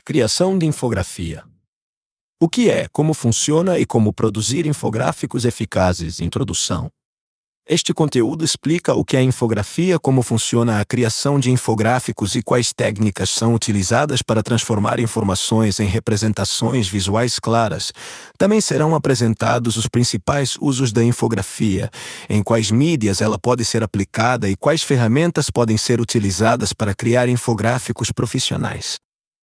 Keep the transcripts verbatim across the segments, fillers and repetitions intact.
Criação de infografia. O que é, como funciona e como produzir infográficos eficazes? Introdução. Este conteúdo explica o que é infografia, como funciona a criação de infográficos e quais técnicas são utilizadas para transformar informações em representações visuais claras. Também serão apresentados os principais usos da infografia, em quais mídias ela pode ser aplicada e quais ferramentas podem ser utilizadas para criar infográficos profissionais.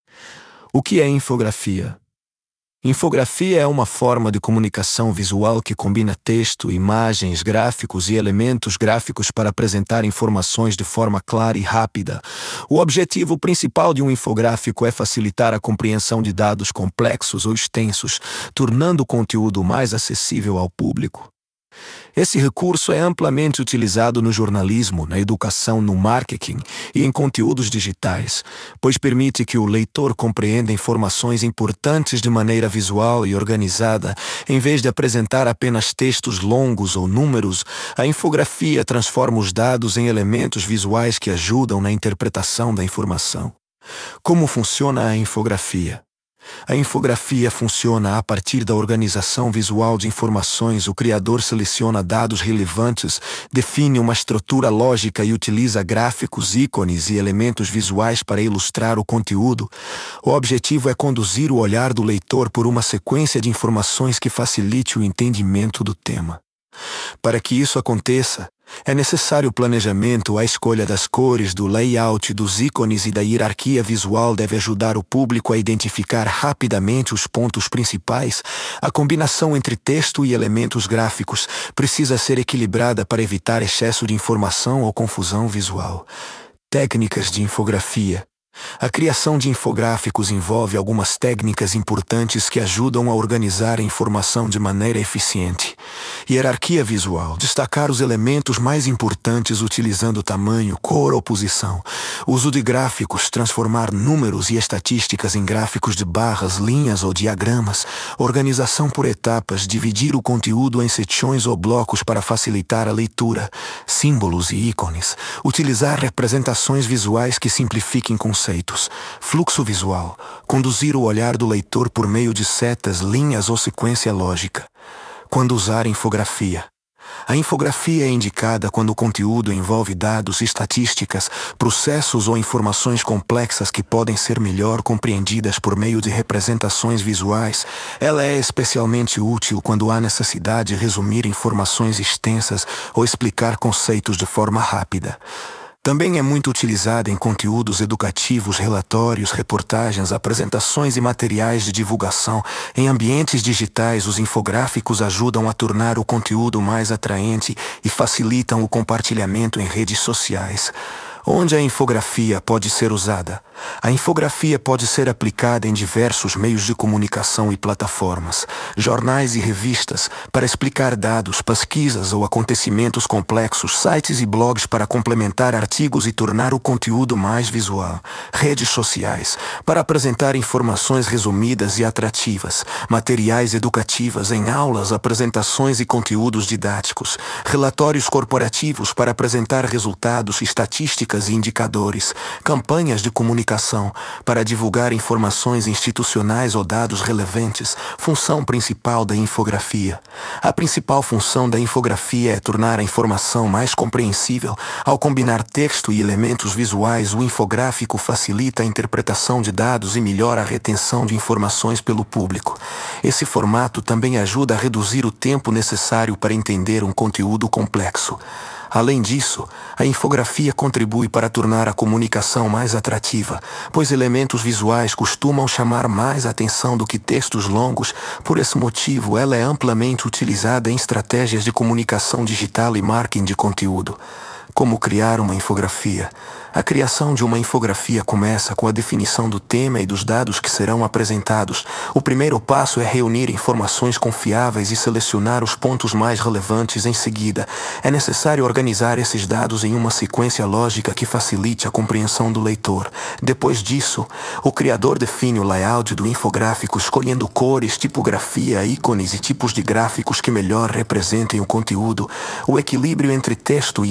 O que é infografia? Infografia é uma forma de comunicação visual que combina texto, imagens, gráficos e elementos gráficos para apresentar informações de forma clara e rápida. O objetivo principal de um infográfico é facilitar a compreensão de dados complexos ou extensos, tornando o conteúdo mais acessível ao público. Esse recurso é amplamente utilizado no jornalismo, na educação, no marketing e em conteúdos digitais, pois permite que o leitor compreenda informações importantes de maneira visual e organizada. Em vez de apresentar apenas textos longos ou números, a infografia transforma os dados em elementos visuais que ajudam na interpretação da informação. Como funciona a infografia? A infografia funciona a partir da organização visual de informações. O criador seleciona dados relevantes, define uma estrutura lógica e utiliza gráficos, ícones e elementos visuais para ilustrar o conteúdo. O objetivo é conduzir o olhar do leitor por uma sequência de informações que facilite o entendimento do tema. Para que isso aconteça, é necessário planejamento. A escolha das cores, do layout, dos ícones e da hierarquia visual deve ajudar o público a identificar rapidamente os pontos principais. A combinação entre texto e elementos gráficos precisa ser equilibrada para evitar excesso de informação ou confusão visual. Técnicas de infografia. A criação de infográficos envolve algumas técnicas importantes que ajudam a organizar a informação de maneira eficiente. Hierarquia visual. Destacar os elementos mais importantes utilizando tamanho, cor ou posição. Uso de gráficos. Transformar números e estatísticas em gráficos de barras, linhas ou diagramas. Organização por etapas. Dividir o conteúdo em seções ou blocos para facilitar a leitura. Símbolos e ícones. Utilizar representações visuais que simplifiquem conceitos. Fluxo visual. Conduzir o olhar do leitor por meio de setas, linhas ou sequência lógica. Quando usar infografia. A infografia é indicada quando o conteúdo envolve dados, estatísticas, processos ou informações complexas que podem ser melhor compreendidas por meio de representações visuais. Ela é especialmente útil quando há necessidade de resumir informações extensas ou explicar conceitos de forma rápida. Também é muito utilizada em conteúdos educativos, relatórios, reportagens, apresentações e materiais de divulgação. Em ambientes digitais, os infográficos ajudam a tornar o conteúdo mais atraente e facilitam o compartilhamento em redes sociais. Onde a infografia pode ser usada? A infografia pode ser aplicada em diversos meios de comunicação e plataformas, jornais e revistas, para explicar dados, pesquisas ou acontecimentos complexos, sites e blogs para complementar artigos e tornar o conteúdo mais visual, redes sociais, para apresentar informações resumidas e atrativas, materiais educativos em aulas, apresentações e conteúdos didáticos, relatórios corporativos para apresentar resultados, estatísticas e indicadores, campanhas de comunicação para divulgar informações institucionais ou dados relevantes. Função principal da infografia. A principal função da infografia é tornar a informação mais compreensível. Ao combinar texto e elementos visuais, o infográfico facilita a interpretação de dados e melhora a retenção de informações pelo público. Esse formato também ajuda a reduzir o tempo necessário para entender um conteúdo complexo. Além disso, a infografia contribui para tornar a comunicação mais atrativa, pois elementos visuais costumam chamar mais atenção do que textos longos. Por esse motivo, ela é amplamente utilizada em estratégias de comunicação digital e marketing de conteúdo. Como criar uma infografia? A criação de uma infografia começa com a definição do tema e dos dados que serão apresentados. O primeiro passo é reunir informações confiáveis e selecionar os pontos mais relevantes. Em seguida, é necessário organizar esses dados em uma sequência lógica que facilite a compreensão do leitor. Depois disso, o criador define o layout do infográfico, escolhendo cores, tipografia, ícones e tipos de gráficos que melhor representem o conteúdo. O equilíbrio entre texto e imagem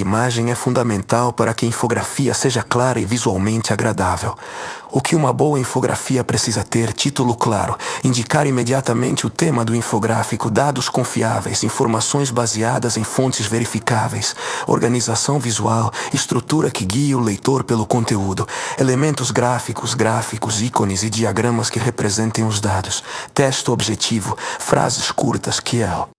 ordem é fundamental para que a infografia seja clara e visualmente agradável. O que uma boa infografia precisa ter: título claro, indicar imediatamente o tema do infográfico, dados confiáveis, informações baseadas em fontes verificáveis, organização visual, estrutura que guie o leitor pelo conteúdo, elementos gráficos, gráficos, ícones e diagramas que representem os dados, texto objetivo, frases curtas que é